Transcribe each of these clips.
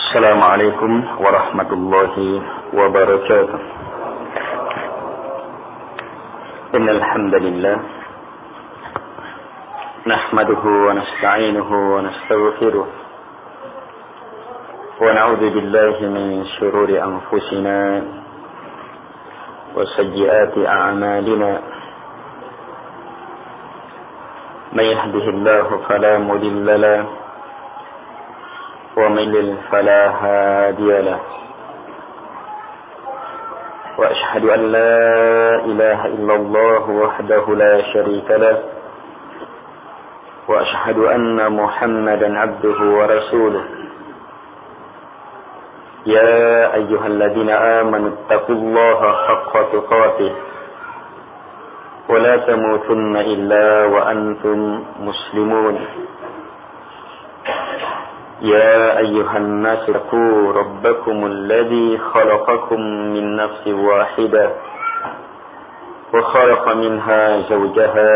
السلام عليكم ورحمة الله وبركاته. إن الحمد لله نحمده ونستعينه ونستغفره ونعوذ بالله من شرور أنفسنا وسيئات أعمالنا. من يهده الله فلا مضل له ومن يضلل فلا هادي له. وأشهد أن لا إله إلا الله وحده لا شريك له وأشهد أن محمدا عبده ورسوله. يا أيها الذين آمنوا اتقوا الله حق تقاته ولا تموتن إلا وأنتم مسلمون. يا أيها الناس اتقوا ربكم الذي خلقكم من نفس واحدة وخلق منها زوجها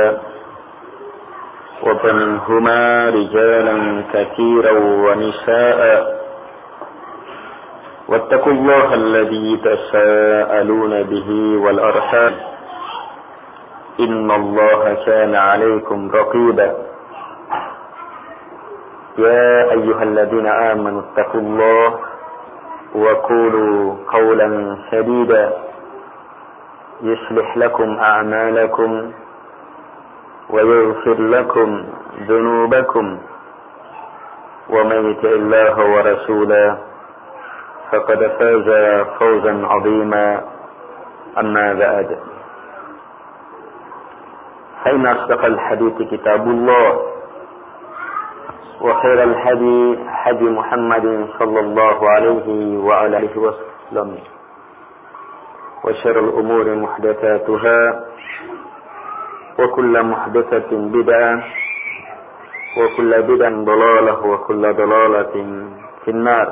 ومنهما رجالا كثيرا ونساء واتقوا الله الذي تساءلون به والأرحام إن الله كان عليكم رقيبا. يا أيها الذين آمنوا اتقوا الله وقولوا قولا سديدا يصلح لكم أعمالكم ويغفر لكم ذنوبكم ومن يطع الله ورسوله فقد فاز فوزا عظيما. أما بعد فإن أصدق الحديث كتاب الله وخير الهدي هدي محمد صلى الله عليه وعلى آله وسلم وشر الأمور محدثاتها وكل محدثة بدعة وكل بدعة ضلالة وكل ضلالة في النار.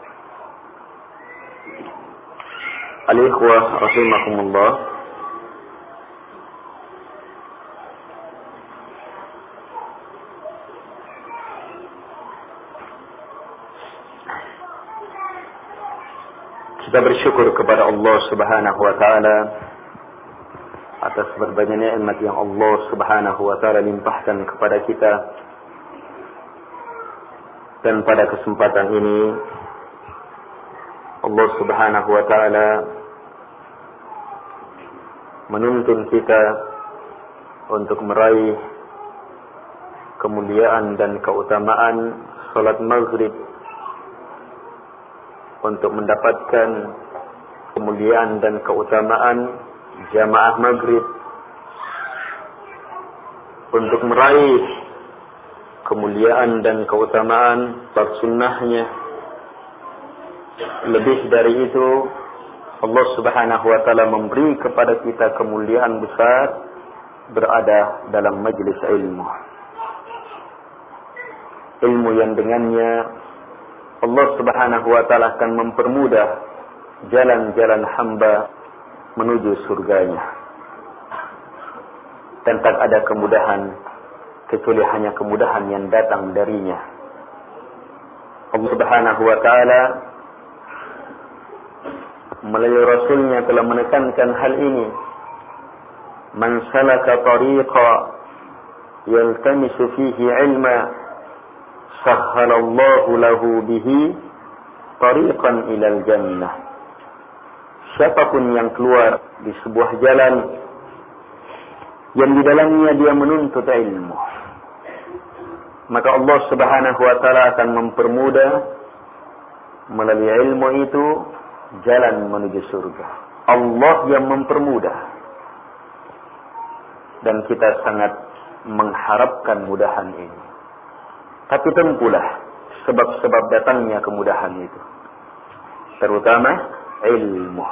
الإخوة رحمكم الله، kita bersyukur kepada Allah Subhanahu wa taala atas berbagai nikmat yang Allah Subhanahu wa taala limpahkan kepada kita. Dan pada kesempatan ini Allah Subhanahu wa taala menuntun kita untuk meraih kemuliaan dan keutamaan salat maghrib, untuk mendapatkan kemuliaan dan keutamaan jamaah maghrib, untuk meraih kemuliaan dan keutamaan sunnahnya. Lebih dari itu, Allah Subhanahu wa taala memberi kepada kita kemuliaan besar berada dalam majlis ilmu. Ilmu yang dengannya Allah Subhanahu wa taala akan mempermudah jalan-jalan hamba menuju surganya. Dan tak ada kemudahan kecuali hanya kemudahan yang datang darinya. Allah Subhanahu wa taala melalui Rasulnya telah menekankan hal ini. Man salaka tariqa yaltamisu fihi ilma sahhalallahu lahu bihi tariqan ilal jannah. Siapapun yang keluar di sebuah jalan yang di dalamnya dia menuntut ilmu, maka Allah Subhanahu wa taala akan mempermudah melalui ilmu itu jalan menuju surga. Allah yang mempermudah, dan kita sangat mengharapkan mudahan ini. Tapi tempuhlah sebab-sebab datangnya kemudahan itu, terutama ilmu.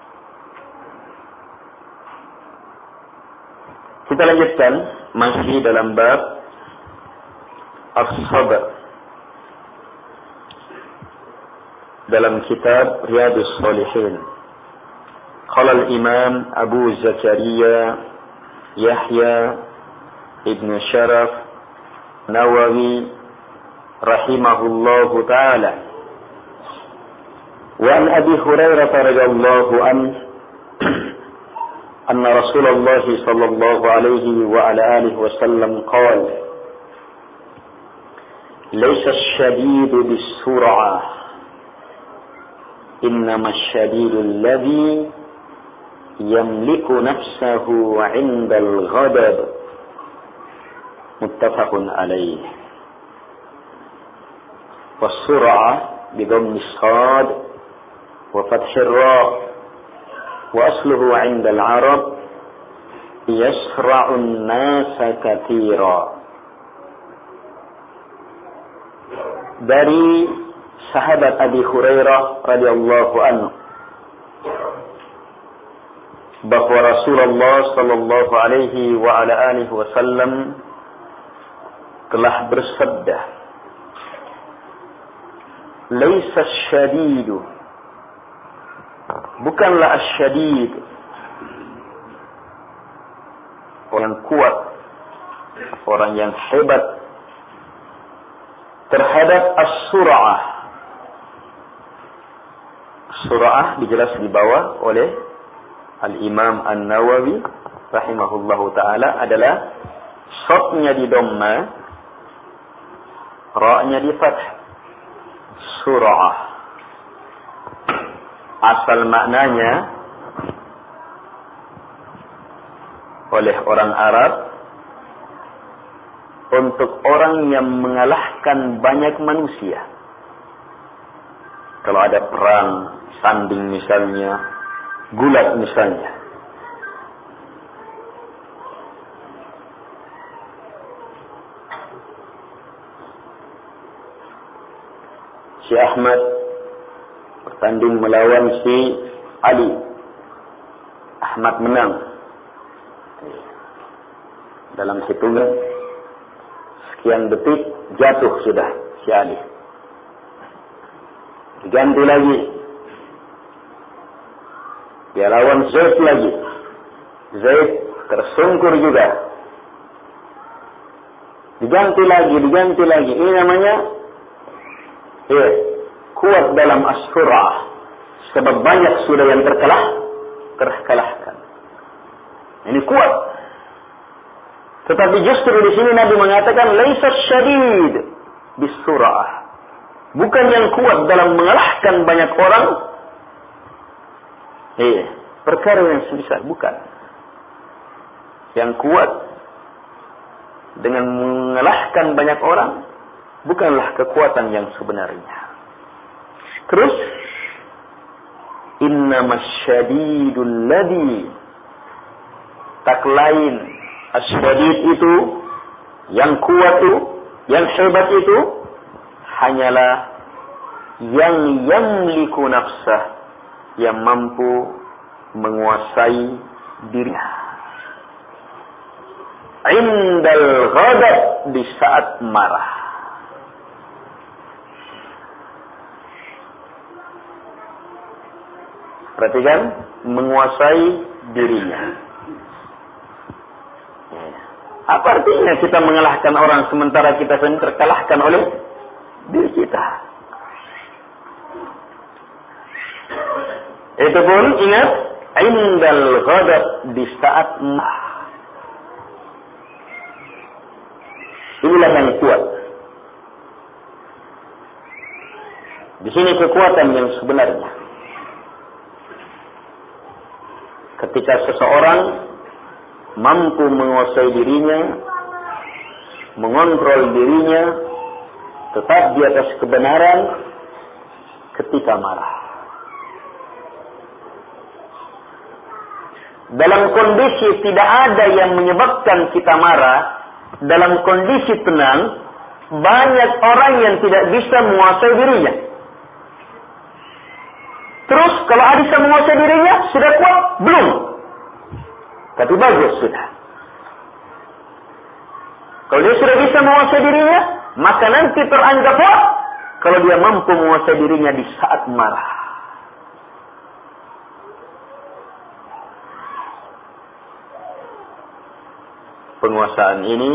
Kita lanjutkan masih dalam bab as-sabr dalam kitab Riyadhus Shalihin. Qala al-Imam Abu Zakaria Yahya ibn Sharaf Nawawi rahimahullahu ta'ala وعن أبي هريرة رضي الله عنه أن رسول الله صلى الله عليه وعلى آله وسلم قال ليس الشديد بالسرعة إنما الشديد الذي يملك نفسه عند الغضب متفق عليه. والسرعة بضم الصاد وفتح الراء وأصله عند العرب يسرع الناس كثيرا. Dari sahabat Abi Hurairah radhiyallahu anhu bahwa Rasulullah sallallahu alaihi wa ala alihi wasallam telah bersabda, "Laisa asy-syadidu" bukanlah asy-syadid orang kuat, orang yang hebat terhadap as-sur'ah. Sur'ah dijelas di bawah oleh Al-Imam An-Nawawi rahimahullahu ta'ala adalah shadnya di dhamma, ra-nya di fath. Sur'ah asal maknanya oleh orang Arab untuk orang yang mengalahkan banyak manusia. Kalau ada perang, sanding misalnya, gulat misalnya. Si Ahmad bertanding melawan si Ali. Ahmad menang. Dalam hitungan sekian detik jatuh sudah si Ali. Diganti lagi. Dia lawan Zaid lagi. Zaid tersungkur juga. Diganti lagi. Ini namanya kuat dalam as-sur'ah. Sebab banyak sudah yang terkalahkan. Ini kuat. Tetapi justru di sini Nabi mengatakan laisa syadid bis-sur'ah. Bukan yang kuat dalam mengalahkan banyak orang. Perkara yang sebesar, bukan. Yang kuat dengan mengalahkan banyak orang bukanlah kekuatan yang sebenarnya. Terus innamas syadidul ladzi, tak lain as-syadid itu, yang kuat itu, yang hebat itu hanyalah yang yamliku nafsah, yang mampu menguasai dirinya. Indal ghadab, di saat marah. Perhatikan, menguasai dirinya. Apa artinya kita mengalahkan orang sementara kita sendiri terkalahkan oleh diri kita? Itu pun ingat, indal ghadab, di saat marah. Inilah yang kuat. Di sini kekuatan yang sebenarnya. Ketika seseorang mampu menguasai dirinya, mengontrol dirinya, tetap di atas kebenaran ketika marah. Dalam kondisi tidak ada yang menyebabkan kita marah, dalam kondisi tenang, banyak orang yang tidak bisa menguasai dirinya. Terus kalau bisa menguasai dirinya, sudah kuat? Belum. Tapi bagus sudah. Kalau dia sudah bisa menguasai dirinya, maka nanti teranggap kuat kalau dia mampu menguasai dirinya di saat marah. Penguasaan ini,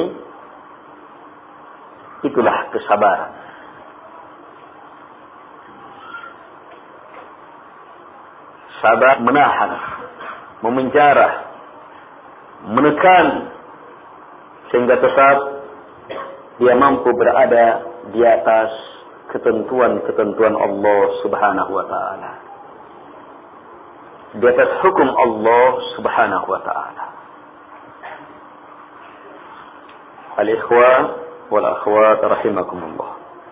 itulah kesabaran. sabar menahan, memenjara, menekan, sehingga tetap dia mampu berada di atas ketentuan-ketentuan Allah Subhanahu wa ta'ala, di atas hukum Allah Subhanahu wa ta'ala. Al-ikhwan wal akhwat rahimakumullah.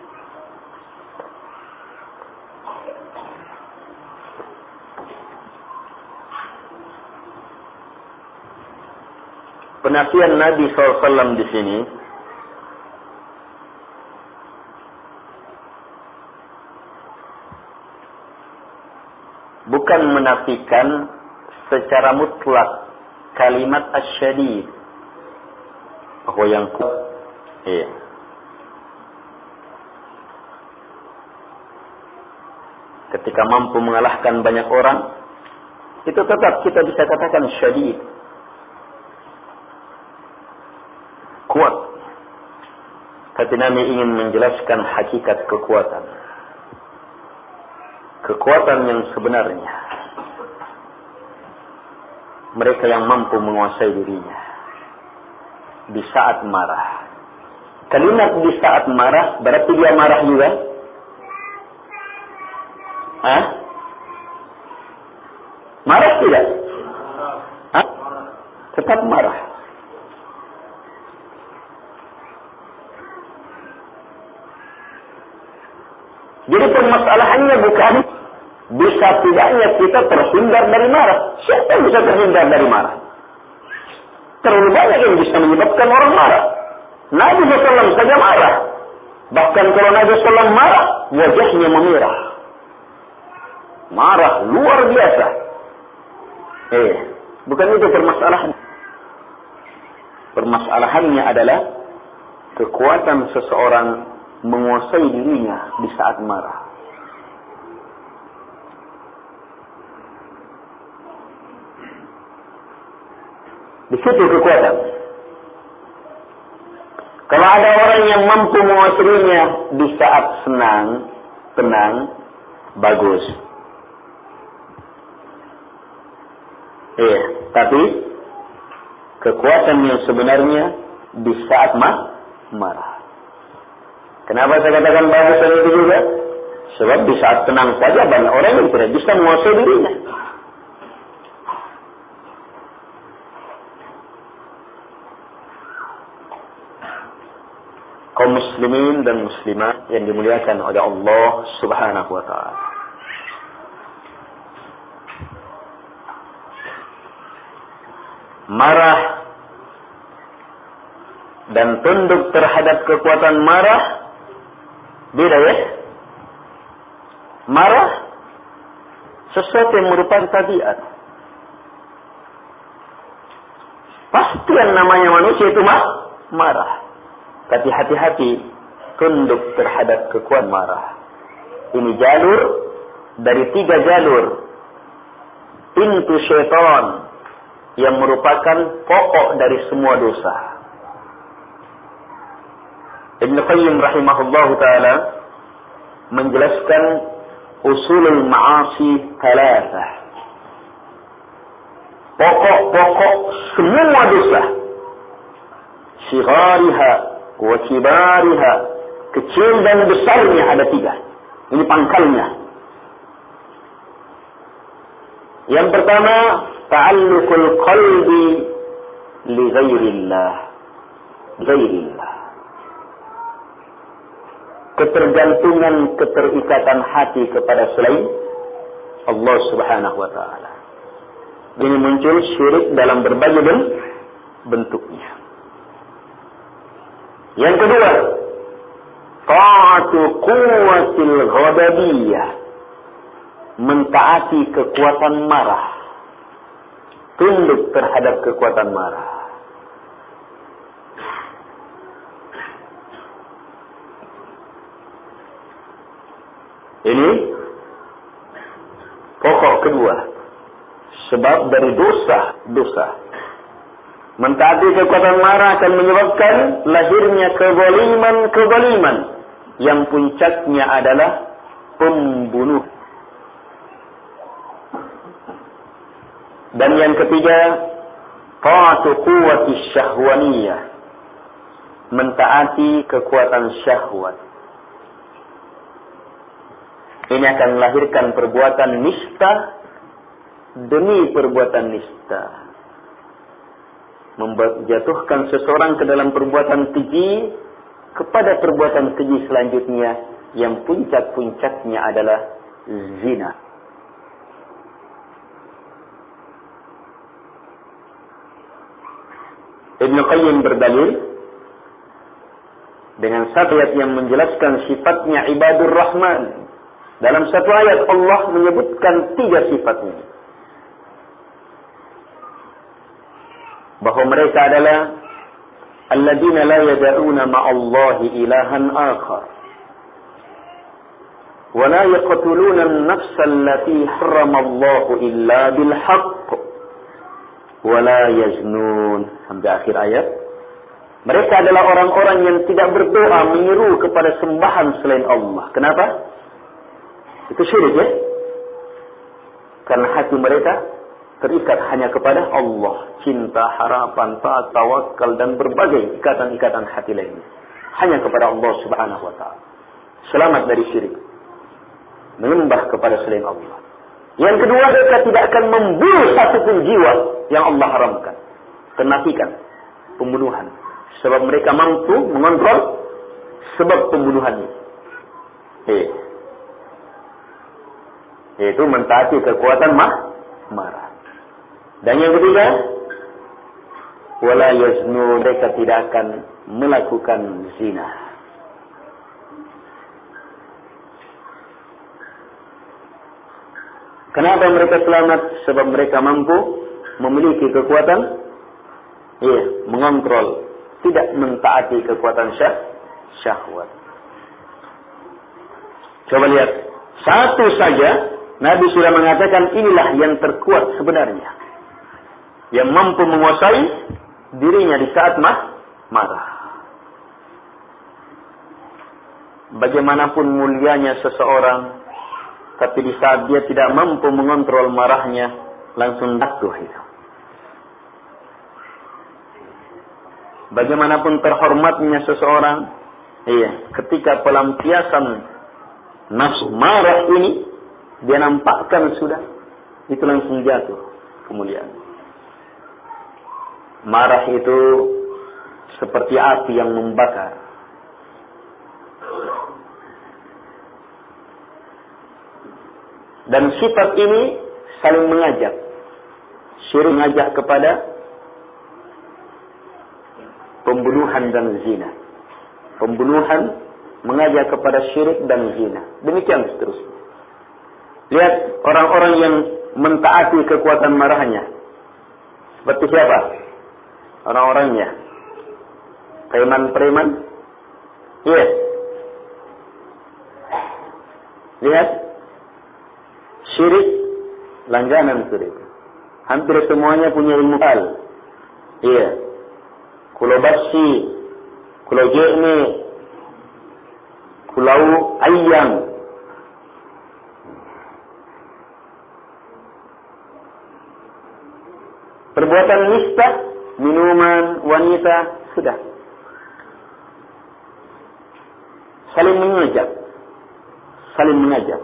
Penafian Nabi SAW di sini bukan menafikan secara mutlak kalimat asyadid, bahwa yang ketika mampu mengalahkan banyak orang, itu tetap kita bisa katakan syadid, kuat. Tapi Nabi ingin menjelaskan hakikat kekuatan, kekuatan yang sebenarnya, mereka yang mampu menguasai dirinya di saat marah. Kalimat di saat marah berarti dia marah juga? Marah tidak? Tetap marah. Jadi permasalahannya bukan bisa tidaknya kita terhindar dari marah. Siapa yang bisa terhindar dari marah? Terlalu banyak yang bisa menyebabkan orang marah. Nabi SAW saja marah. Bahkan kalau Nabi SAW marah, wajahnya memerah. Marah luar biasa. Bukan itu permasalahan. Permasalahannya adalah kekuatan seseorang menguasai dirinya di saat marah. Di situ kekuatan. Kalau ada orang yang mampu menguasainya di saat senang, tenang, bagus. Tapi kekuatan yang sebenarnya di saat marah. Kenapa saya katakan bagus dan itu juga? Sebab di saat tenang saja banyak orang yang tidak bisa menguasai dirinya. Kaum muslimin dan muslimat yang dimuliakan oleh Allah Subhanahu wa ta'ala. Marah dan tunduk terhadap kekuatan marah beda, ya? Marah sesuatu yang merupakan tabiat. Pasti yang namanya manusia itu marah. Tapi hati-hati tunduk terhadap kekuatan marah. Ini jalur dari 3 jalur pintu syaitan yang merupakan pokok dari semua dosa. Ibn Qayyim rahimahullah ta'ala menjelaskan usulul ma'asi 3. Pokok-pokok semua dosa. Syirariha wa kibariha, kecil dan besarnya ada 3. Ini pangkalnya. Yang pertama, ta'alluqul qalbi li ghairillah. Ketergantungan, keterikatan hati kepada selain Allah Subhanahu wa ta'ala. Ini muncul syirik dalam berbagai bentuknya. Yang kedua, ta'atu quwwatil ghadabiyah, mentaati kekuatan marah, tunduk terhadap kekuatan marah. Ini pokok kedua, sebab dari dosa. Mentaati kekuatan marah akan menyebabkan lahirnya kezaliman yang puncaknya adalah pembunuh. Dan yang ketiga, ta'atu quwwati syahwaniyah, mentaati kekuatan syahwat. Ini akan melahirkan perbuatan nista demi perbuatan nista, menjatuhkan seseorang ke dalam perbuatan keji kepada perbuatan keji selanjutnya, yang puncak-puncaknya adalah zina. Ibnu Qayyim berdalil dengan satu ayat yang menjelaskan sifatnya ibadur rahman. Dalam satu ayat Allah menyebutkan 3 sifatnya, bahwa mereka adalah alladzina la yad'una ma'allahi ilahan akhar wa la yaqtuluna an-nafsa allati harrama Allahu illa bil haqq wa la yaznun, sampai akhir ayat. Mereka adalah orang-orang yang tidak berdoa menyeru kepada sembahan selain Allah. Kenapa? Itu syirik, ya? Karena hati mereka terikat hanya kepada Allah. Cinta, harapan, taat, tawakal, dan berbagai ikatan-ikatan hati lainnya hanya kepada Allah subhanahu wa ta'ala. Selamat dari syirik, menyembah kepada selain Allah. Yang kedua, mereka tidak akan membunuh satupun jiwa yang Allah haramkan. Kenafikan, pembunuhan. Sebab mereka mampu mengontrol sebab pembunuhannya. Yaitu mentaati kekuatan marah. Dan yang ketiga, wala yaznu, mereka tidak akan melakukan zina. Kenapa mereka selamat? Sebab mereka mampu memiliki kekuatan mengontrol, tidak mentaati kekuatan syahwat. Coba lihat, satu saja Nabi sudah mengatakan inilah yang terkuat sebenarnya, yang mampu menguasai dirinya di saat marah. Bagaimanapun mulianya seseorang, tapi di saat dia tidak mampu mengontrol marahnya, langsung jatuh itu. Bagaimanapun terhormatnya seseorang, ketika pelampiasan nafsu marah ini dia nampakkan sudah, itu langsung jatuh kemuliaan. Marah itu seperti api yang membakar. Dan sifat ini saling mengajak. Syirik mengajak kepada pembunuhan dan zina. Pembunuhan mengajak kepada syirik dan zina. Demikian seterusnya. Lihat orang-orang yang mentaati kekuatan marahnya. Seperti siapa? Orang-orangnya. Preman-preman. Lihat. Syirik. Langganan syirik. Hampir semuanya punya ilmu hal. Kulau basi. Kulau jekni. Kulau ayam. Perbuatan nista, minuman, wanita, sudah. Saling mengajak. Saling mengajak.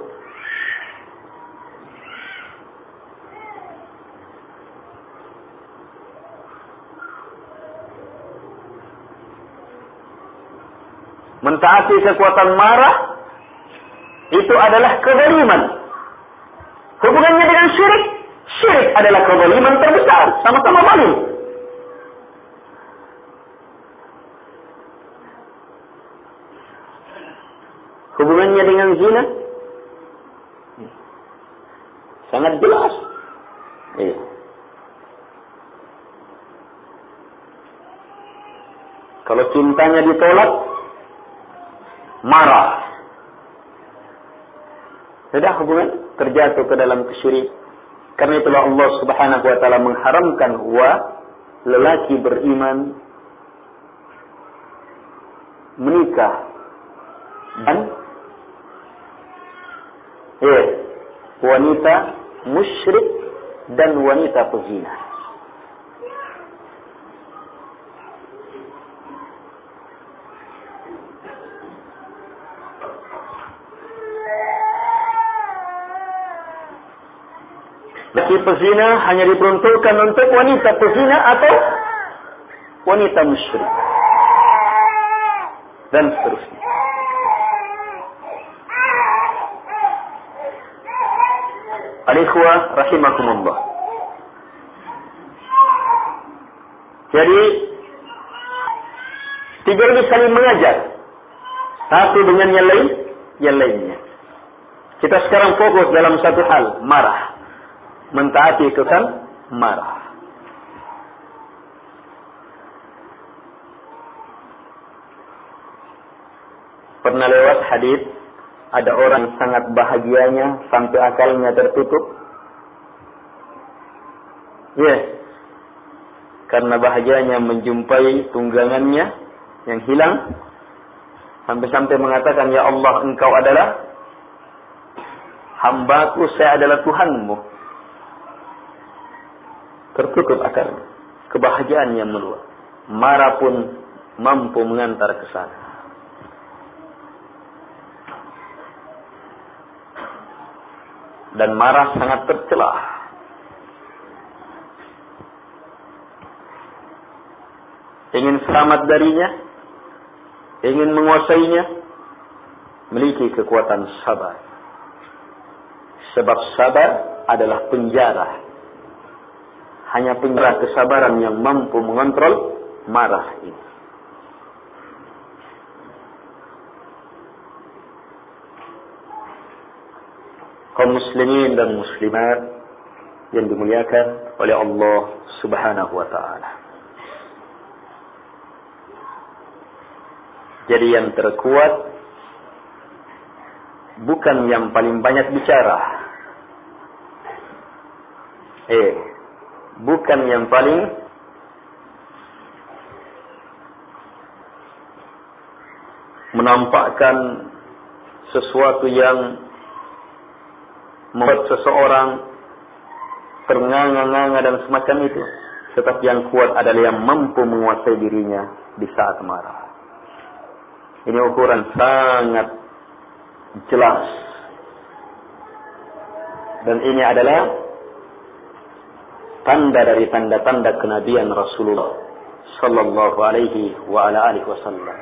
Mentaati kekuatan marah, itu adalah kezaliman. Hubungannya dengan syirik, syirik adalah kezaliman terbesar, sama-sama zalim. Hubungannya dengan zina sangat jelas. Kalau cintanya ditolak, marah. Sudah hubungan terjatuh ke dalam kesyirik. Karena itulah Allah Subhanahu wa taala mengharamkan lelaki beriman menikah dan wanita musyrik dan wanita pezina. Laki pezina hanya diperuntukkan untuk wanita pezina atau wanita musyrik dan seterusnya. Al-ikhwah rahimakumullah. Jadi tiga ini saling mengajar, satu dengan yang lainnya. Kita sekarang fokus dalam satu hal, marah. Mentaati itu kan marah. Pernah lewat hadis, ada orang sangat bahagianya sampai akalnya tertutup. Karena bahagianya menjumpai tunggangannya yang hilang, sampai-sampai mengatakan, ya Allah, Engkau adalah hambaku, saya adalah Tuhanmu. Tertutup akalnya, kebahagiaan yang meluap. Marah pun mampu mengantar ke sana. Dan marah sangat tercela. Ingin selamat darinya, ingin menguasainya, miliki kekuatan sabar. Sebab sabar adalah penjara. Hanya penjara kesabaran yang mampu mengontrol marah ini. Kaum muslimin dan muslimat yang dimuliakan oleh Allah Subhanahu wa ta'ala. Jadi yang terkuat bukan yang paling banyak bicara. Bukan yang paling menampakkan sesuatu yang membuat seseorang ternganga-nganga dan semacam itu. Tetapi yang kuat adalah yang mampu menguasai dirinya di saat marah. Ini ukuran sangat jelas. Dan ini adalah tanda dari tanda-tanda kenabian Rasulullah sallallahu alaihi wa ala alihi wasallam.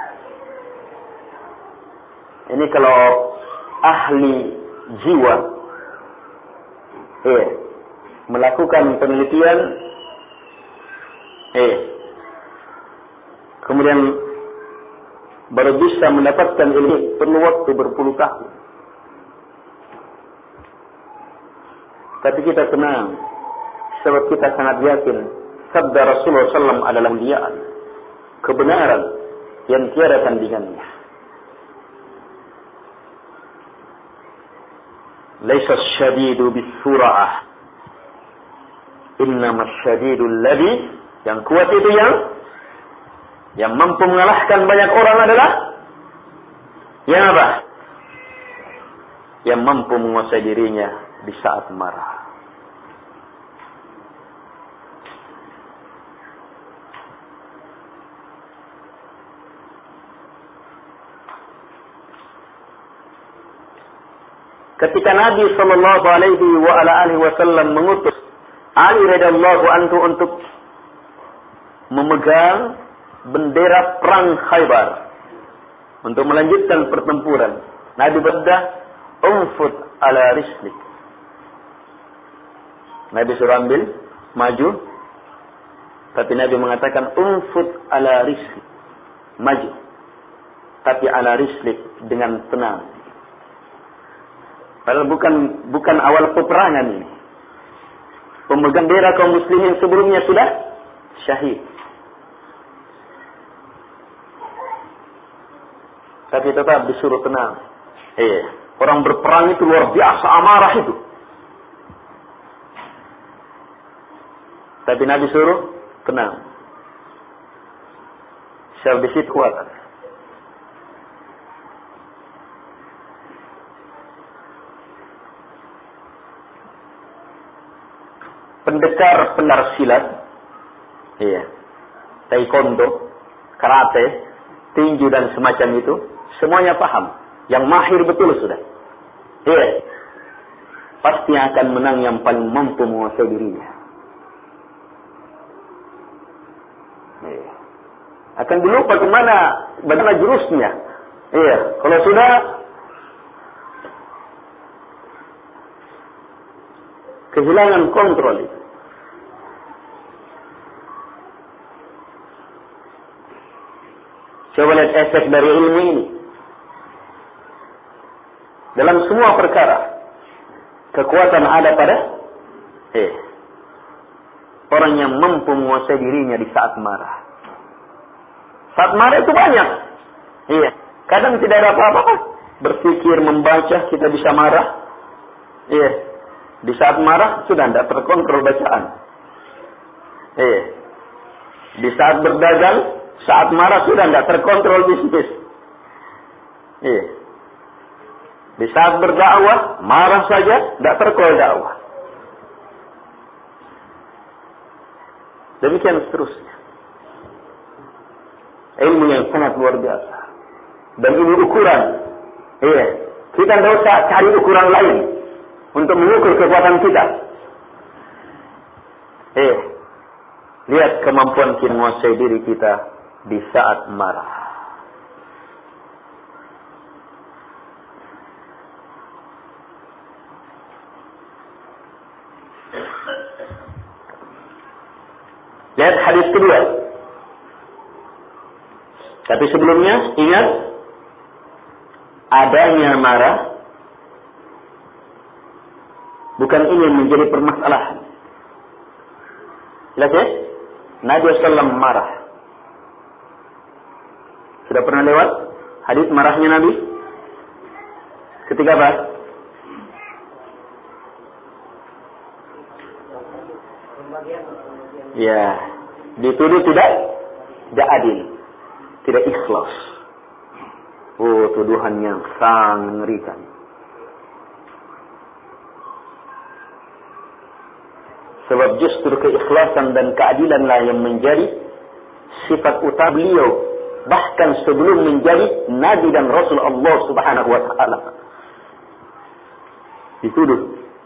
Ini kalau ahli jiwa melakukan penelitian, kemudian baru bisa mendapatkan ilmu, perlu waktu berpuluh tahun. Tapi kita tenang, sebab kita sangat yakin sabda Rasulullah SAW adalah muliaan, kebenaran yang tiada tandingannya. Laisa syadidu bisura'ah, innama syadidu alladhi, yang kuat itu yang mampu mengalahkan banyak orang adalah yang apa? Yang mampu menguasai dirinya di saat marah. Ketika Nabi sallallahu alaihi wa ala alihi wasallam mengutus Ali radhiyallahu anhu untuk memegang bendera perang Khaybar untuk melanjutkan pertempuran, Nabi bersabda, "Unfut ala rislik." Nabi suruh ambil maju, tapi Nabi mengatakan unfut ala rislik, maju, tapi ala rislik, dengan tenang. Padahal bukan awal peperangan ini. Pemegang bendera kaum muslimin sebelumnya sudah syahid. Tapi tetap disuruh tenang. Orang berperang itu luar biasa amarah itu. Tapi Nabi suruh tenang. Sebab di situ kuat. pendekar silat, taekwondo, karate, tinju dan semacam itu, semuanya paham. Yang mahir betul sudah. Pasti akan menang yang paling mampu menguasai dirinya. Akan dulu bagaimana jurusnya. Kalau sudah kehilangan kontrol itu. Coba lihat efek dari ilmu ini. Dalam semua perkara, kekuatan ada pada orang yang mampu menguasai dirinya di saat marah. Saat marah itu banyak. Kadang tidak ada apa-apa. Berpikir, membaca, kita bisa marah. Di saat marah sudah tidak terkontrol bacaan. Di saat berdagang, saat marah sudah tidak terkontrol bisnis. Di saat berdakwah, marah saja, tidak terkontrol dakwah. Demikian seterusnya. Ilmu yang sangat luar biasa. Dan ini ukuran. Kita tidak usah cari ukuran lain untuk mengukur kekuatan kita. Lihat kemampuan kita menguasai diri kita di saat marah. Lihat hadis kedua. Tapi sebelumnya ingat, adanya marah bukan ini yang menjadi permasalahan. Lihat ya, Nabi SAW marah. Sudah pernah lewat hadis marahnya Nabi? Ketika apa? Dituduh tidak adil, tidak ikhlas. Tuduhan yang sangat mengerikan. Sebab justru keikhlasan dan keadilanlah yang menjadi sifat utama beliau, bahkan sebelum menjadi Nabi dan Rasul Allah Subhanahu wa Ta'ala. Dituduh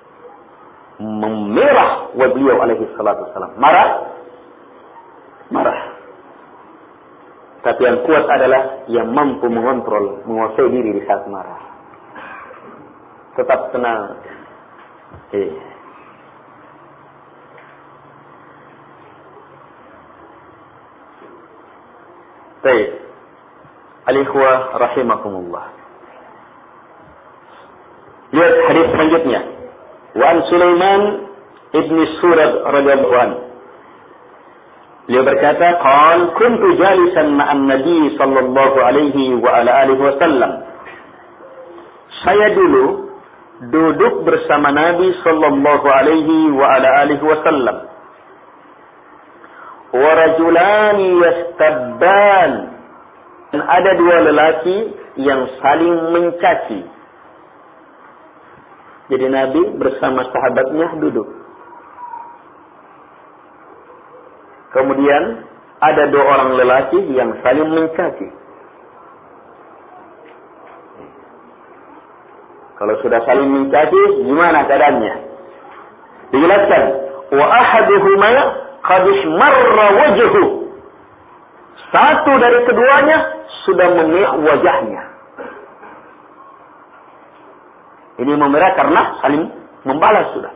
memerah wa beliau alaihi salatu wassalam. Marah. Tapi yang kuat adalah yang mampu mengontrol, menguasai diri di saat marah. Tetap tenang. Baik. Al-ikhwah rahimakumullah. Lihat hadis selanjutnya. Wa an Sulaiman ibn Surad radhiyallahu anhu. Beliau berkata, "Qal kuntu jalisan ma'an Nabi sallallahu alaihi wa ala alihi wasallam." Saya dulu duduk bersama Nabi sallallahu alaihi wa ala alihi wasallam. Wa rajulani yastabban. Dan ada dua lelaki yang saling mencaci. Jadi Nabi bersama sahabatnya duduk. Kemudian ada dua orang lelaki yang saling mencaci. Kalau sudah saling mencaci, gimana keadaannya? Dijelaskan, wa ahaduhuma qad ismarra wajhuhu. Satu dari keduanya sudah memerah wajahnya. Ini memerah karena saling membalas sudah.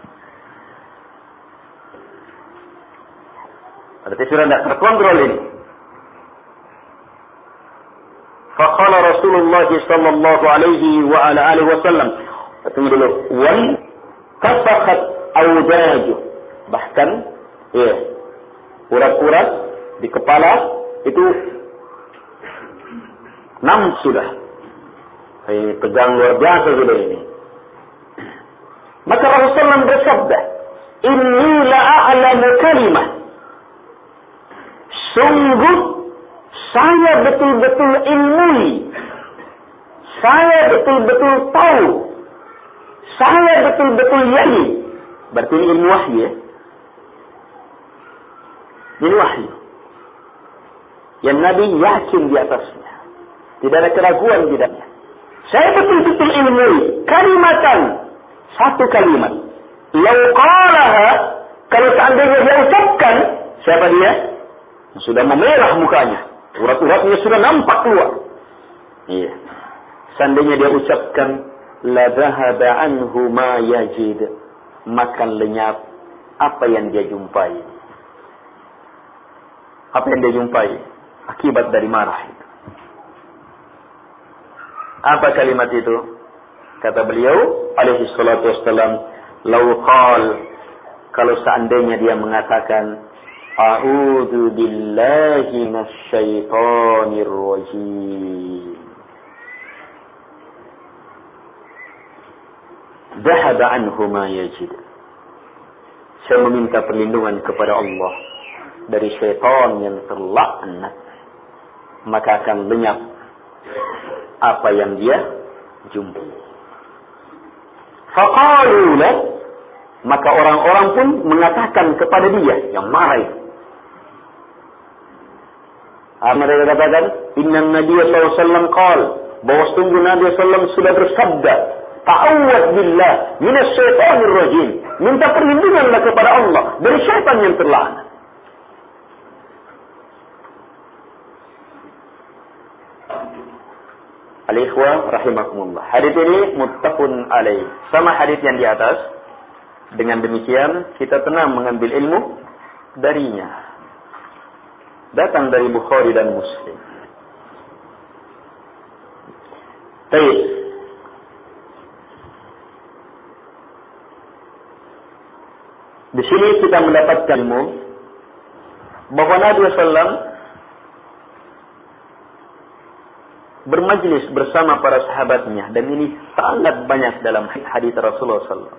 Berarti sudah tidak terkontrol ini. Faqala Rasulullah sallallahu alaihi wa ala alihi wasallam. Tunggu dulu. Wal kasaqat awjaju. Bahkan urat-urat di kepala itu 6 sudah. Ini tegang luar biasa sudah ini. Maka Rasulullah bersabda, "Inni la'alamu kalimah." Sungguh saya betul-betul ilmui. Saya betul-betul tahu. Saya betul-betul yakin. Berarti ini ilmu wahyu ya. Ini wahyu. Yang Nabi yakin di atasnya. Tidak ada keraguan di dalamnya. Saya betul-betul ilmui kalimatan, satu kalimat. Lau qalaha, kalau seandainya dia ucapkan, siapa dia? Sudah memerah mukanya. Urat-uratnya sudah nampak keluar. Iya. Seandainya dia ucapkan, la dhahaba anhu ma yajid, maka lenyap apa yang dia jumpai. Apa yang dia jumpai? Akibat dari marah itu. Apa kalimat itu? Kata beliau alaihi salatu wassalam, lau qal, kalau seandainya dia mengatakan, a'udzu billahi minasyaitonir rajim, dhahaba anhu ma yajid, saya meminta perlindungan kepada Allah dari syaitan yang terlaknat, maka akan lenyap apa yang dia jumpai. Faqalu la, maka orang-orang pun mengatakan kepada dia yang marah itu. Mereka katakan, inna Nabiya SAW qala, bahwa sungguh Nabi SAW sudah bersabda, ta'awwad billah minas syaitanir rajim, minta perlindunganlah kepada Allah dari syaitan yang terlaknat. Al-ikhwah rahimakumullah. Hadis ini muttafaqun alaih. Sama hadis yang di atas. Dengan demikian kita tenang mengambil ilmu darinya. Datang dari Bukhari dan Muslim. Baik. Di sini kita mendapatkan ilmu bahwa Nabi SAW bermajlis bersama para sahabatnya, dan ini sangat banyak dalam hadis Rasulullah SAW.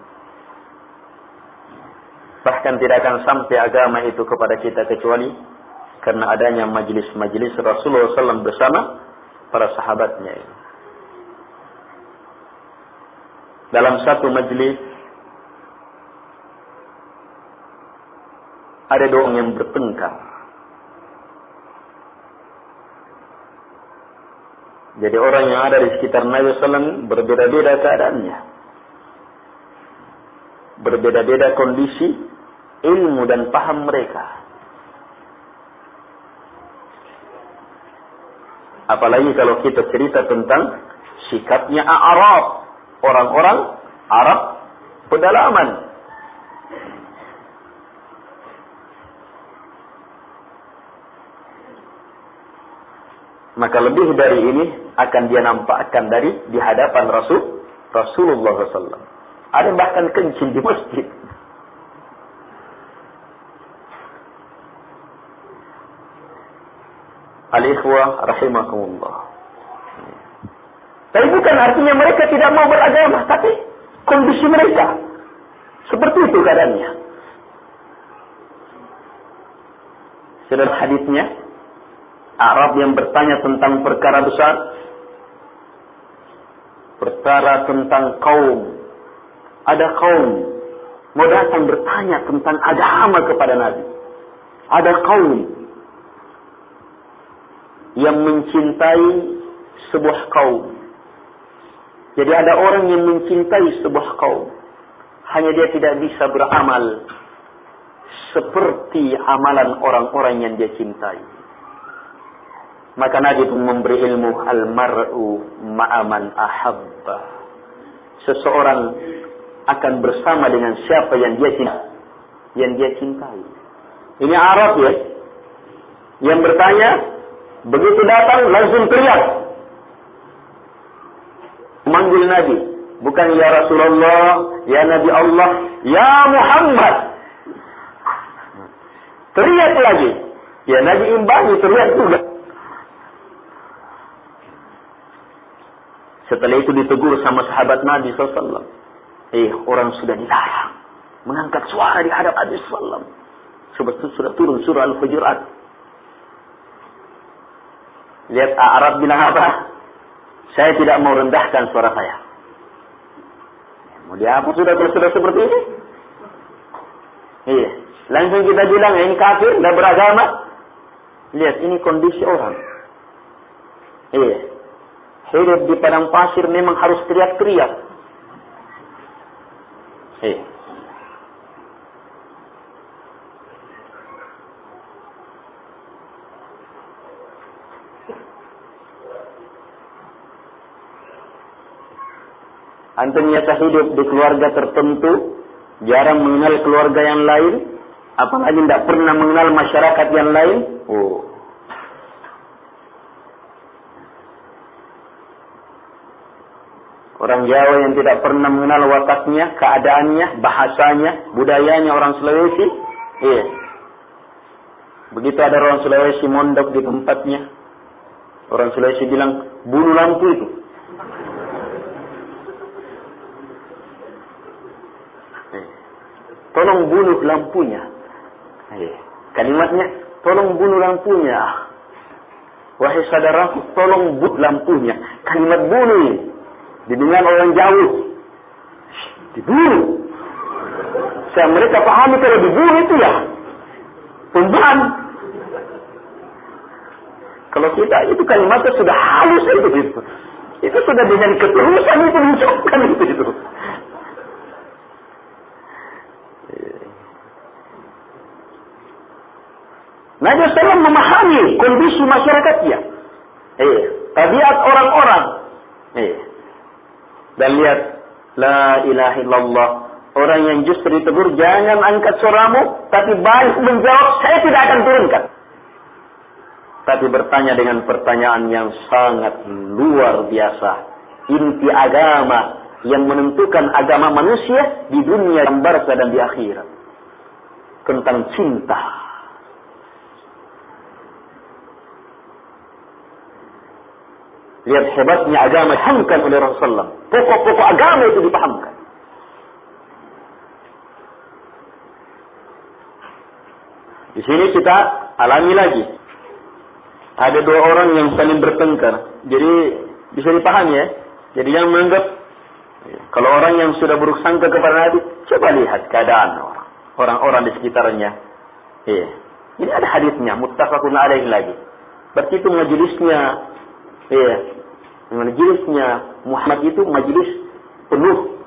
Bahkan tidak akan sampai agama itu kepada kita kecuali karena adanya majlis-majlis Rasulullah SAW bersama para sahabatnya. Dalam satu majlis ada dua orang yang bertengkar. Jadi orang yang ada di sekitar Nabi SAW berbeda-beda keadaannya. Berbeda-beda kondisi, ilmu dan paham mereka. Apalagi kalau kita cerita tentang sikapnya Arab. Orang-orang Arab pedalaman. Maka lebih dari ini akan dia nampakkan dari di hadapan Rasulullah SAW. Ada bahkan kencing di masjid. Al-ikhwah rahimakumullah. Tapi bukan artinya mereka tidak mau beragama, tapi kondisi mereka seperti itu keadaannya. Sudah hadisnya Arab yang bertanya tentang perkara besar, perkara tentang kaum. Ada kaum mau datang bertanya tentang agama kepada Nabi. Ada kaum yang mencintai sebuah kaum. Jadi ada orang yang mencintai sebuah kaum, hanya dia tidak bisa beramal seperti amalan orang-orang yang dia cintai. Maka Nabi pun memberi ilmu al-mar'u ma'aman ahabba. Seseorang akan bersama dengan siapa yang dia cintai. Ini Arab ya. Yang bertanya, begitu datang langsung teriak. Manggil Nabi. Bukan ya Rasulullah, ya Nabi Allah, ya Muhammad. Teriak lagi. Ya Nabi imbangi teriak juga. Setelah itu ditegur sama sahabat Nabi SAW. Orang sudah dilarang mengangkat suara di hadap Nabi SAW. Sudah turun surah Al-Hujurat. Lihat Arab bilang apa? Saya tidak mau rendahkan suara saya. Mau dihapus sudah seperti ini? Iya. Langsung kita bilang, ini kafir, tidak beragama. Lihat, ini kondisi orang. Iya. Hidup di padang pasir memang harus teriak-teriak. Iya. Antum nyata hidup di keluarga tertentu, jarang mengenal keluarga yang lain, apalagi tidak pernah mengenal masyarakat yang lain. Oh. Orang Jawa yang tidak pernah mengenal wataknya, keadaannya, bahasanya, budayanya orang Sulawesi. Iya. Begitu ada orang Sulawesi mondok di tempatnya, orang Sulawesi bilang, bunuh lampu itu. Tolong bunuh lampunya. Kalimatnya, tolong bunuh lampunya. Wahai saudaraku, tolong bunuh lampunya. Kalimat bunuh ini didengar orang jauh. Dibunuh. Mereka pahami kalau dibunuh itu ya pembunuhan. Kalau kita itu kalimatnya sudah halus itu. Itu sudah dengan ketulusan itu mengucapkan itu. Nabi SAW memahami kondisi masyarakatnya. Tabiat orang-orang. Dan lihat, la ilaha illallah. Orang yang justru ditegur, jangan angkat suaramu, tapi balik menjawab, saya tidak akan turunkan. Tapi bertanya dengan pertanyaan yang sangat luar biasa. Inti agama yang menentukan agama manusia di dunia yang barzah dan di akhirat. Tentang cinta. Lihat hebatnya agama dipahamkan oleh Rasulullah. Pokok-pokok agama itu dipahamkan. Di sini kita alami lagi. Ada dua orang yang saling bertengkar. Jadi bisa dipahami ya. Jadi yang menganggap kalau orang yang sudah buruk sangka kepada Nabi, coba lihat keadaan orang-orang di sekitarnya. Ini ada hadisnya, muttafaqun alaihi lagi. Berarti itu majelisnya. Majelisnya Muhammad itu majelis penuh,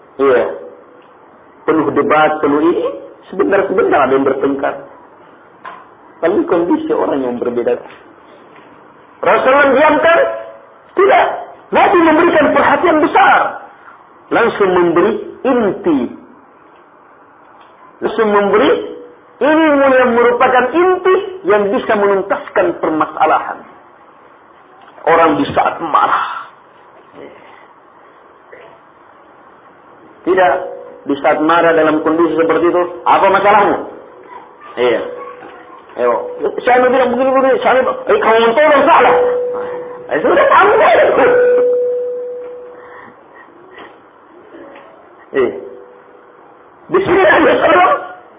penuh debat, penuh ini. Sebentar-sebentar ada yang bertengkar. Lalu kondisi orang yang berbeda. Rasulullah diamkan? Tidak. Nabi memberikan perhatian besar. Langsung memberi inti. Langsung memberi ilmu yang merupakan inti yang bisa menuntaskan permasalahan. Orang di saat marah. Tidak. Di saat marah dalam kondisi seperti itu, apa masalahmu? Ayo. Saya bilang begini-begini. Kamu tolong salah. Sudah kamu. Di sini ada seorang.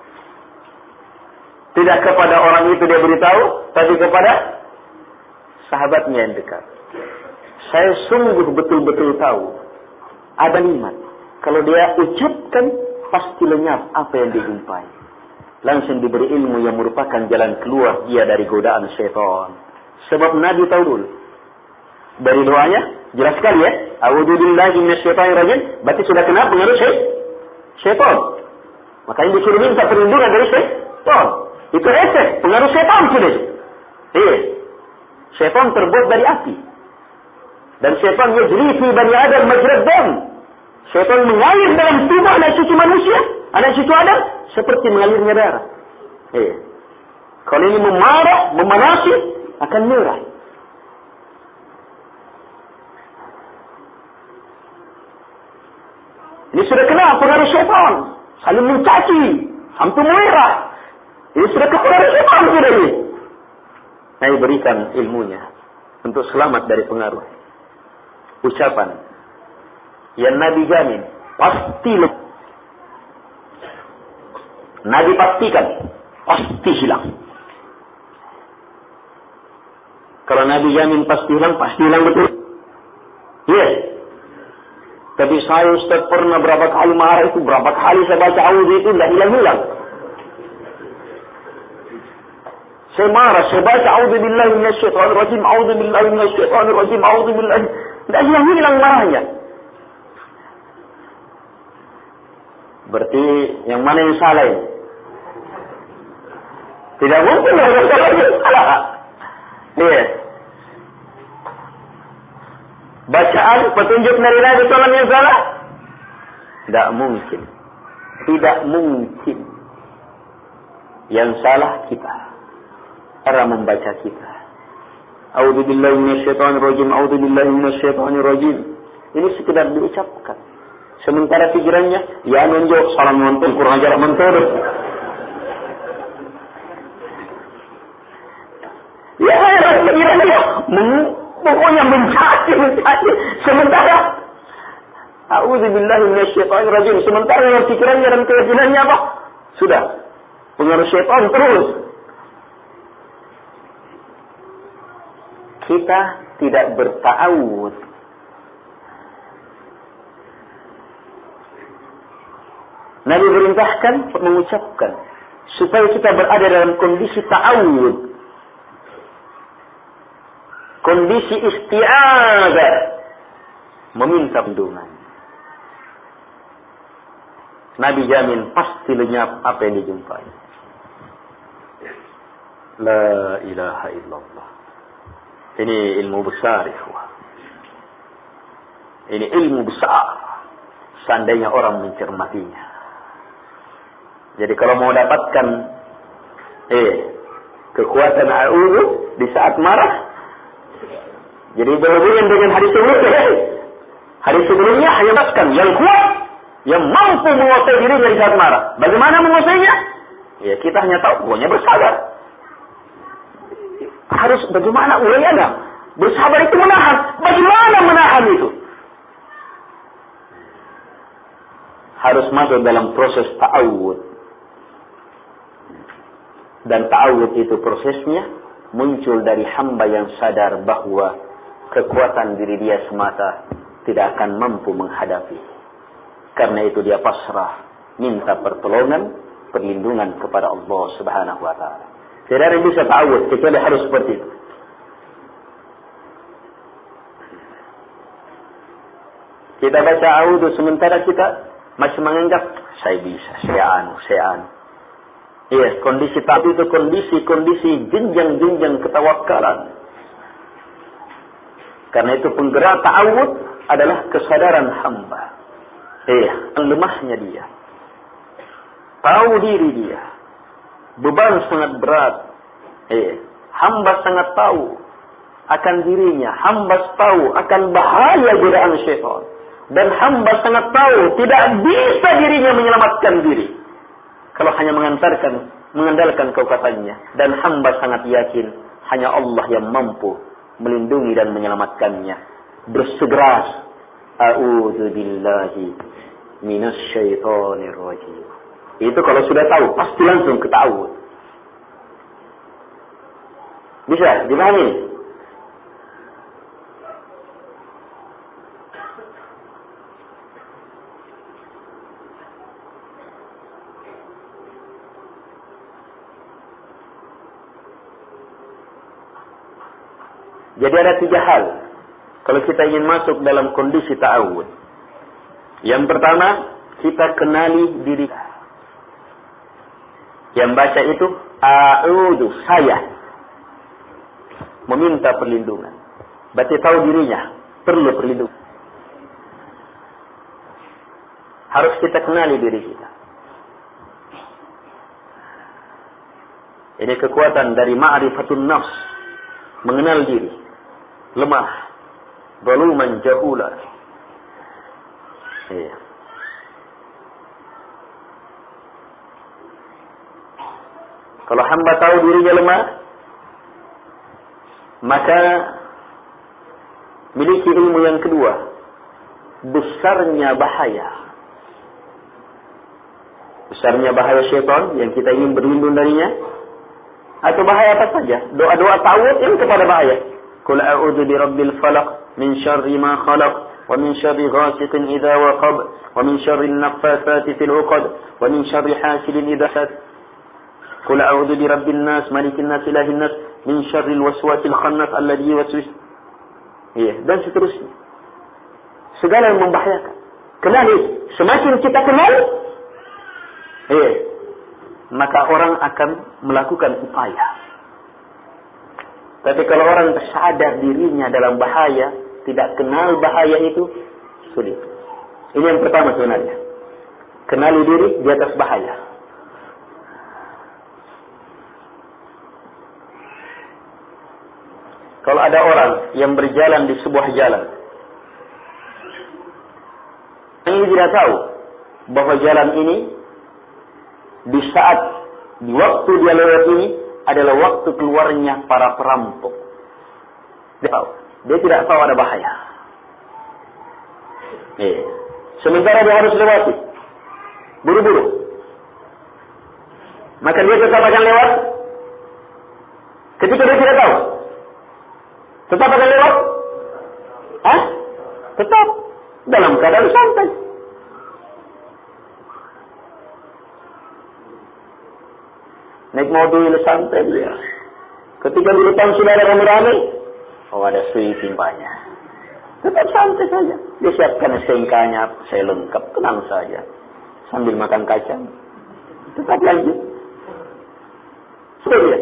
Tidak kepada orang itu dia beritahu, tapi kepada sahabatnya yang dekat. Saya sungguh betul-betul tahu ada nikmat. Kalau dia ucapkan pasti lenyap apa yang dijumpai. Langsung diberi ilmu yang merupakan jalan keluar dia dari godaan syaitan. Sebab Nabi tahu dulu. Dari doanya jelas sekali ya. A'udzubillahi minasyaitonir rajim. Berarti sudah kena pengaruh syaitan. Makanya disuruh minta perlindungan dari syaitan. Itu efek pengaruh syaitan sudah. Syaitan terbuat dari api. Dan syaitan yajri fi bani Adam majrad dam. Syaitan mengalir dalam tubuh anak cucu manusia, anak cucu Adam, seperti mengalirnya darah. Kalau ini memarah, memanasi, akan merah. Ini sudah kena pengaruh syaitan. Saling mencaci, sampai merah. Ini sudah kena pengaruh syaitan sudah ini. Saya berikan ilmunya untuk selamat dari pengaruh. Ucapan yang Nabi jamin pasti Nabi pastikan pasti hilang. Kalau Nabi jamin pasti hilang betul. Yes. Tapi saya Ustaz pernah berapa kali marah itu, berapa kali saya baca auzu itu tidak hilang-hilang. Saya marah, saya baca a'udzubillahi minasyaitonir rajim, a'udzubillahi minasyaitonir rajim, a'udzubillahi. Enggak hilang marahnya. Berarti yang mana yang salah ini? Tidak mungkin yang salah. Iya. Bacaan petunjuk dari Nabi SAW yang salah? Tidak mungkin. Tidak mungkin. Yang salah kita. Cara membaca kita. A'udzubillahi minasyaitonir rajim, a'udzubillahi minasyaitonir rajim. Ini sekedar diucapkan. Sementara pikirannya, ya nunjuk salam nonton kurang ajar mentor. Ya, pikirannya pokoknya mencaci. Sementara a'udzubillahi minasyaitonir rajim. Sementara yang pikirannya dan keyakinannya apa? Sudah pengaruh syaitan terus. Kita tidak berta'awud. Nabi perintahkan mengucapkan supaya kita berada dalam kondisi ta'awud, kondisi isti'adzah, meminta perlindungan. Nabi jamin pasti lenyap apa yang dijumpai. La ilaha illallah. Ini ilmu besar, ikhwah. Ini ilmu besar. Seandainya orang mencermatinya. Jadi kalau mau dapatkan kekuatan a'udzu di saat marah, jadi berhubungan dengan hadis sebelumnya. Hadis sebelumnya hanya dapatkan yang kuat, yang mampu menguasai dirinya di saat marah. Bagaimana menguasainya? Ya kita hanya tahu, pokoknya bersabar. Harus bagaimana ulangnya? Bersabar itu menahan. Bagaimana menahan itu? Harus masuk dalam proses ta'awud. Dan ta'awud itu prosesnya muncul dari hamba yang sadar bahwa kekuatan diri dia semata tidak akan mampu menghadapi. Karena itu dia pasrah, minta pertolongan, perlindungan kepada Allah Subhanahu wa taala. Tidak ada yang bisa ta'awud kecuali harus seperti itu. Kita baca a'udzu sementara kita masih menganggap saya bisa, saya anu. Iya, kondisi tadi itu kondisi jenjang ketawakkalan. Karena itu penggerak ta'awud adalah kesadaran hamba. Lemahnya dia. Tahu diri dia. Beban sangat berat. Hamba sangat tahu akan dirinya. Hamba tahu akan bahaya godaan syaitan. Dan hamba sangat tahu tidak bisa dirinya menyelamatkan diri kalau hanya mengandalkan kekuatannya. Dan hamba sangat yakin hanya Allah yang mampu melindungi dan menyelamatkannya. Bersegera, a'udzu billahi minasyaitonir rajim. Itu kalau sudah tahu pasti langsung ke ta'awud. Bisa dipahami? Jadi ada 3 hal kalau kita ingin masuk dalam kondisi ta'awud. Yang pertama, kita kenali diri. Yang baca itu a'udzu, saya meminta perlindungan. Berarti tahu dirinya perlu perlindungan. Harus kita kenali diri kita. Ini kekuatan dari ma'rifatun nafs, mengenal diri. Lemah, zaluman jahula. Kalau hamba tahu dirinya lemah, maka miliki ilmu yang kedua, besarnya bahaya. Besarnya bahaya syaitan yang kita ingin berlindung darinya, atau bahaya apa saja. Doa-doa ta'awud ini kepada bahaya. Qul a'udzu birabbil falaq min syarri ma khalaq wa min syarri ghasiqin idza waqab wa min syarri an-naffatsati fil 'uqad wa min syarri hasidin idza hasad. Qul a'udzu birabbin nas, malikin nas, ilahin nas, min syarril waswasil khannas alladzi yuwaswis. Iya, dan seterusnya. Segala yang membahayakan. Kenali, semakin kita kenal, maka orang akan melakukan upaya. Tapi kalau orang sadar dirinya dalam bahaya, tidak kenal bahaya itu, sulit. Ini yang pertama sebenarnya. Kenali diri di atas bahaya. Kalau ada orang yang berjalan di sebuah jalan, ini tidak tahu bahwa jalan ini di waktu dia lewat ini adalah waktu keluarnya para perampok. Dia tidak tahu ada bahaya. Sementara dia harus lewati, buru-buru. Maka dia tetap akan lewat. Ketika dia tidak tahu, tetap akan lewat? Tetap dalam keadaan santai. Naik mobil santai dia. Ketika di depan sudah ada ramai-ramai, ada sui timpanya. Tetap santai saja. Dia siapkan STNK-nya, saya lengkap, tenang saja. Sambil makan kacang. Tetap lanjut. Sudah dia.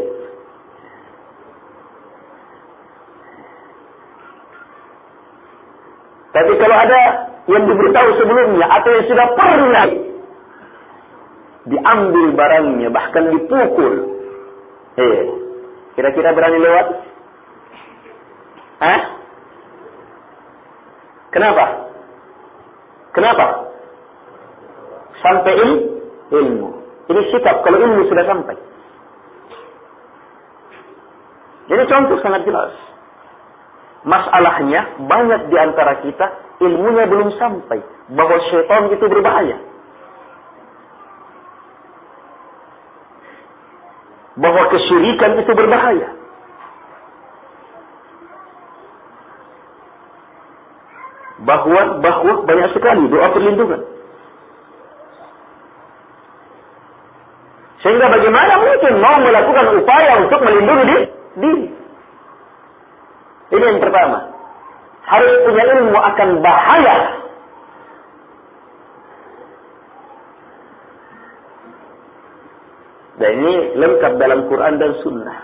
Tapi kalau ada yang diberitahu sebelumnya atau yang sudah pernah diambil barangnya, bahkan dipukul, kira-kira berani lewat? Kenapa? Sampai ilmu. Ini sikap kalau ilmu sudah sampai. Jadi contoh sangat jelas. Masalahnya banyak di antara kita ilmunya belum sampai bahwa syaitan itu berbahaya. Bahwa kesyirikan itu berbahaya. Bahwa banyak sekali doa perlindungan. Sehingga bagaimana mungkin mau melakukan upaya untuk melindungi diri? Ini yang pertama. Harus punya ilmu akan bahaya. Dan ini lengkap dalam Quran dan Sunnah.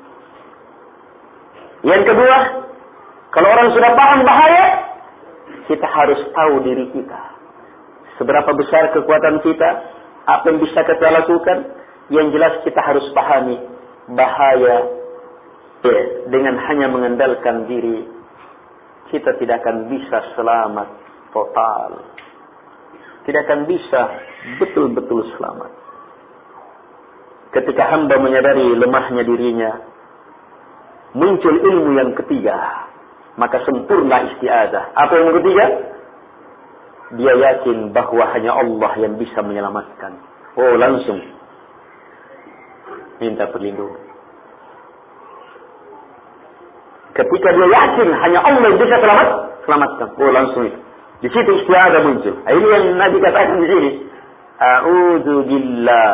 Yang kedua, kalau orang sudah paham bahaya, kita harus tahu diri kita. Seberapa besar kekuatan kita, apa yang bisa kita lakukan. Yang jelas kita harus pahami bahaya. Dengan hanya mengandalkan diri, kita tidak akan bisa selamat total. Tidak akan bisa betul-betul selamat. Ketika hamba menyadari lemahnya dirinya, muncul ilmu yang ketiga, maka sempurna isti'adzah. Apa yang ketiga? Dia yakin bahwa hanya Allah yang bisa menyelamatkan. Langsung minta perlindungan. Ketika dia yakin hanya Allah yang bisa selamatkan. Langsung itu. Di situ isti'adzah muncul. Ini yang Nabi katakan di sini. A'udzu billah.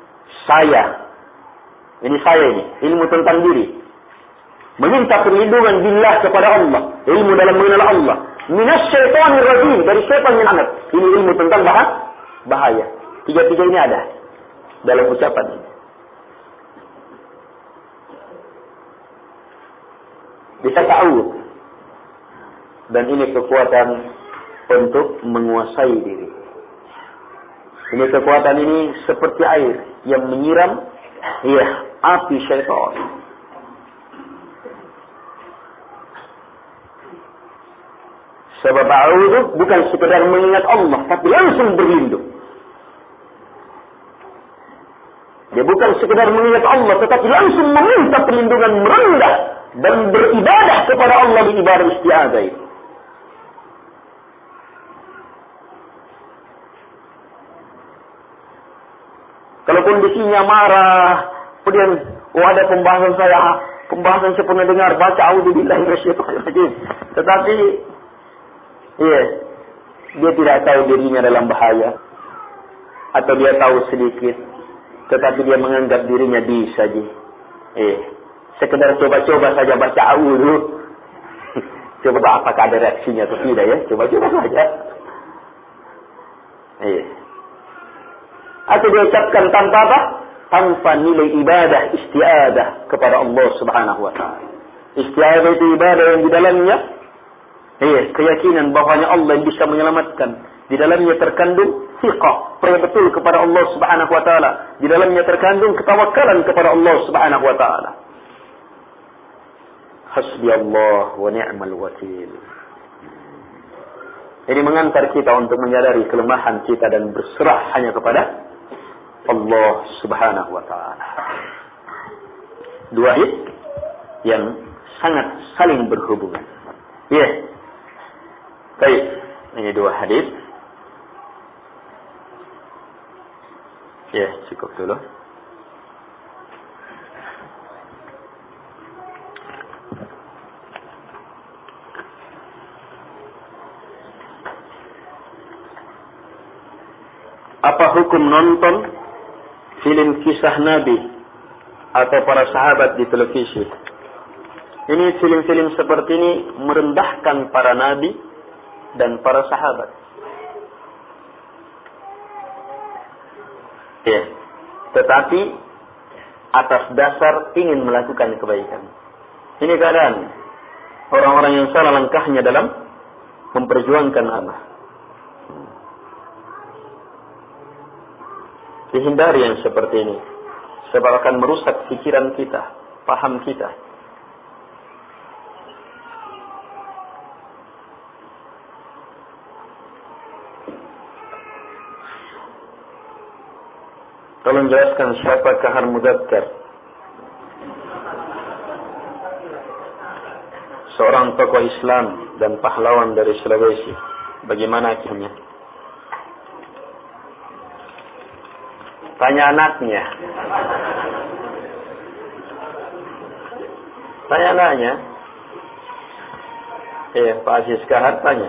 Ini ilmu tentang diri. Meminta perlindungan billah kepada Allah. Ilmu dalam mengenal Allah. Minas syaitanir rajim. Dari syaitan yang anak. Ini ilmu tentang bahaya. Tiga-tiga ini ada dalam ucapan ini. Bisa ta'awud. Dan ini kekuatan untuk menguasai diri. Ini kekuatan ini seperti air yang menyiram api syaitan. Sebab ta'awud bukan sekedar mengingat Allah, tapi langsung berlindung. Dia bukan sekedar mengingat Allah, tetapi langsung meminta perlindungan, merendah dan beribadah kepada Allah di ibadah isti'adzah itu. Kalau kondisinya marah, kemudian ada pembahasan saya pernah dengar baca a'udzubillahi minasyaitonir rajim. Tetapi dia tidak tahu dirinya dalam bahaya, atau dia tahu sedikit, tetapi dia menganggap dirinya bisa saja. Sekedar coba-coba saja baca dulu. Coba apakah ada reaksinya atau tidak ya? Coba-coba saja. Atau diucapkan tanpa apa? Tanpa nilai ibadah, istiadah kepada Allah Subhanahu wa taala. Istiadah itu ibadah yang di dalamnya keyakinan bahwanya Allah yang bisa menyelamatkan. Di dalamnya terkandung thiqah, percaya betul kepada Allah Subhanahu wa taala. Di dalamnya terkandung ketawakkalan kepada Allah Subhanahu wa taala. Hasbi Allah wa ni'mal wakil. Ini mengantar kita untuk menyadari kelemahan kita dan berserah hanya kepada Allah Subhanahu wa taala. Dua hal yang sangat saling berhubungan. Baik, ini dua hadis. Cukup dulu. Apa hukum nonton film kisah Nabi atau para sahabat di televisi? Ini film-film seperti ini merendahkan para nabi dan para sahabat. Tetapi atas dasar ingin melakukan kebaikan. Ini keadaan orang-orang yang salah langkahnya dalam memperjuangkan Allah. Dihindari yang seperti ini, sebab akan merusak pikiran kita, paham kita. Tolong jelaskan siapa Kahar Muzakkar. Seorang tokoh Islam dan pahlawan dari Sulawesi. Bagaimana kisahnya? Tanya anaknya. Tanya anaknya. Pak Aziz Kahar tanya.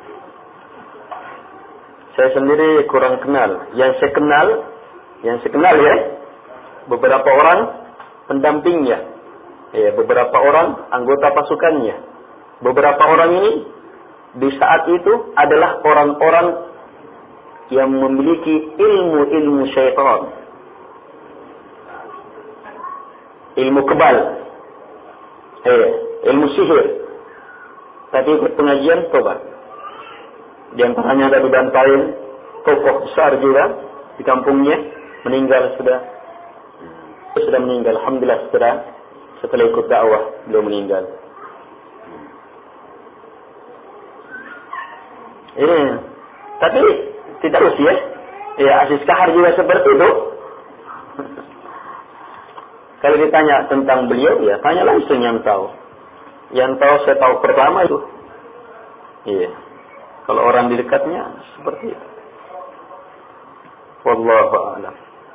Saya sendiri kurang kenal. Yang saya kenal ya, beberapa orang pendampingnya, beberapa orang anggota pasukannya. Beberapa orang ini di saat itu adalah orang-orang yang memiliki ilmu syaitan, ilmu kebal, ilmu sihir. Tapi ikut pengajian tobat. Di antaranya ada Bantaing, tokoh besar juga di kampungnya. Meninggal sudah meninggal. Alhamdulillah setelah ikut dakwah beliau meninggal. Tapi tidak harus Aziz Kahar juga seperti itu. Kalau ditanya tentang beliau, tanya langsung yang tahu. Yang tahu saya tahu pertama itu. Kalau orang di dekatnya seperti itu. Wallahu a'lam.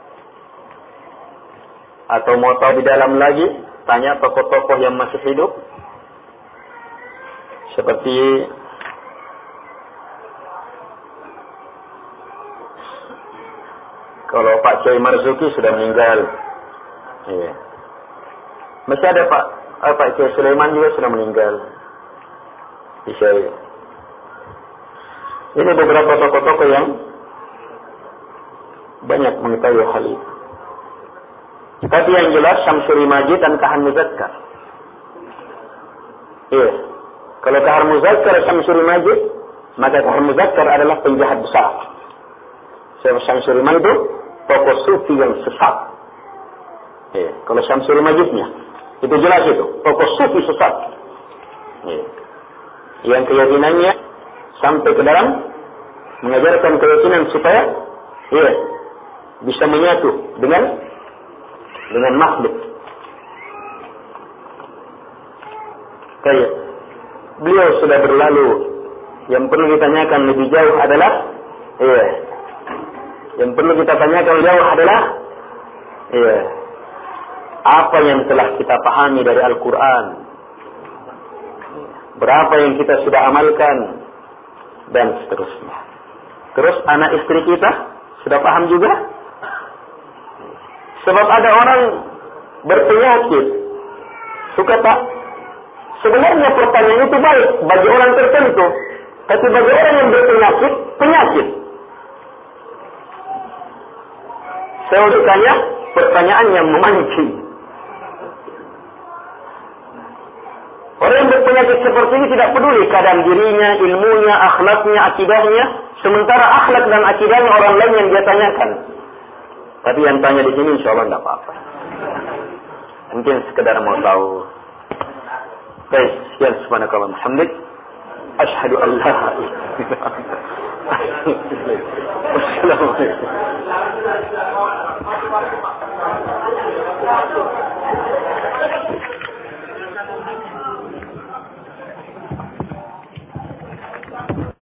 Atau mau tahu di dalam lagi, tanya tokoh-tokoh yang masih hidup. Seperti kalau Pak Kiai Marzuki sudah meninggal. Masih ada Pak Kiai Sulaiman juga sudah meninggal. Ini beberapa tokoh-tokoh yang banyak mengetahui hal itu. Tapi yang jelas Syamsuri Majid dan Kahar Muzakkar. Kalau Kahar Muzakkar Syamsuri Majid, maka Kahar Muzakkar adalah penjahat besar. Sebab Syamsuri Majid itu tokoh sufi yang sesat. Kalau Syamsuri Majidnya, itu jelas itu, tokoh sufi sesat. Yang keyakinannya sampai ke dalam mengajarkan keyakinan supaya bisa menyatu dengan makhluk. Kayak beliau sudah berlalu. Yang perlu ditanyakan lebih jauh adalah yang perlu kita tanyakan jauh adalah apa yang telah kita pahami dari Al-Quran, berapa yang kita sudah amalkan, dan seterusnya. Terus anak istri kita sudah paham juga? Sebab ada orang berpenyakit, suka tak? Sebenarnya pertanyaan itu baik bagi orang tertentu, tapi bagi orang yang berpenyakit, penyakit. Saya mau tanya pertanyaan yang memancing. Orang yang berpenyakit seperti ini tidak peduli keadaan dirinya, ilmunya, akhlaknya, akidahnya. Sementara akhlak dan akidahnya orang lain yang dia tanyakan. Tapi yang tanya di sini insya Allah tidak apa-apa. Mungkin sekedar mau tahu. Baik, sekian subhanakallah Muhammad. Asyhadu an la ilaha illallah. Wassalamualaikum.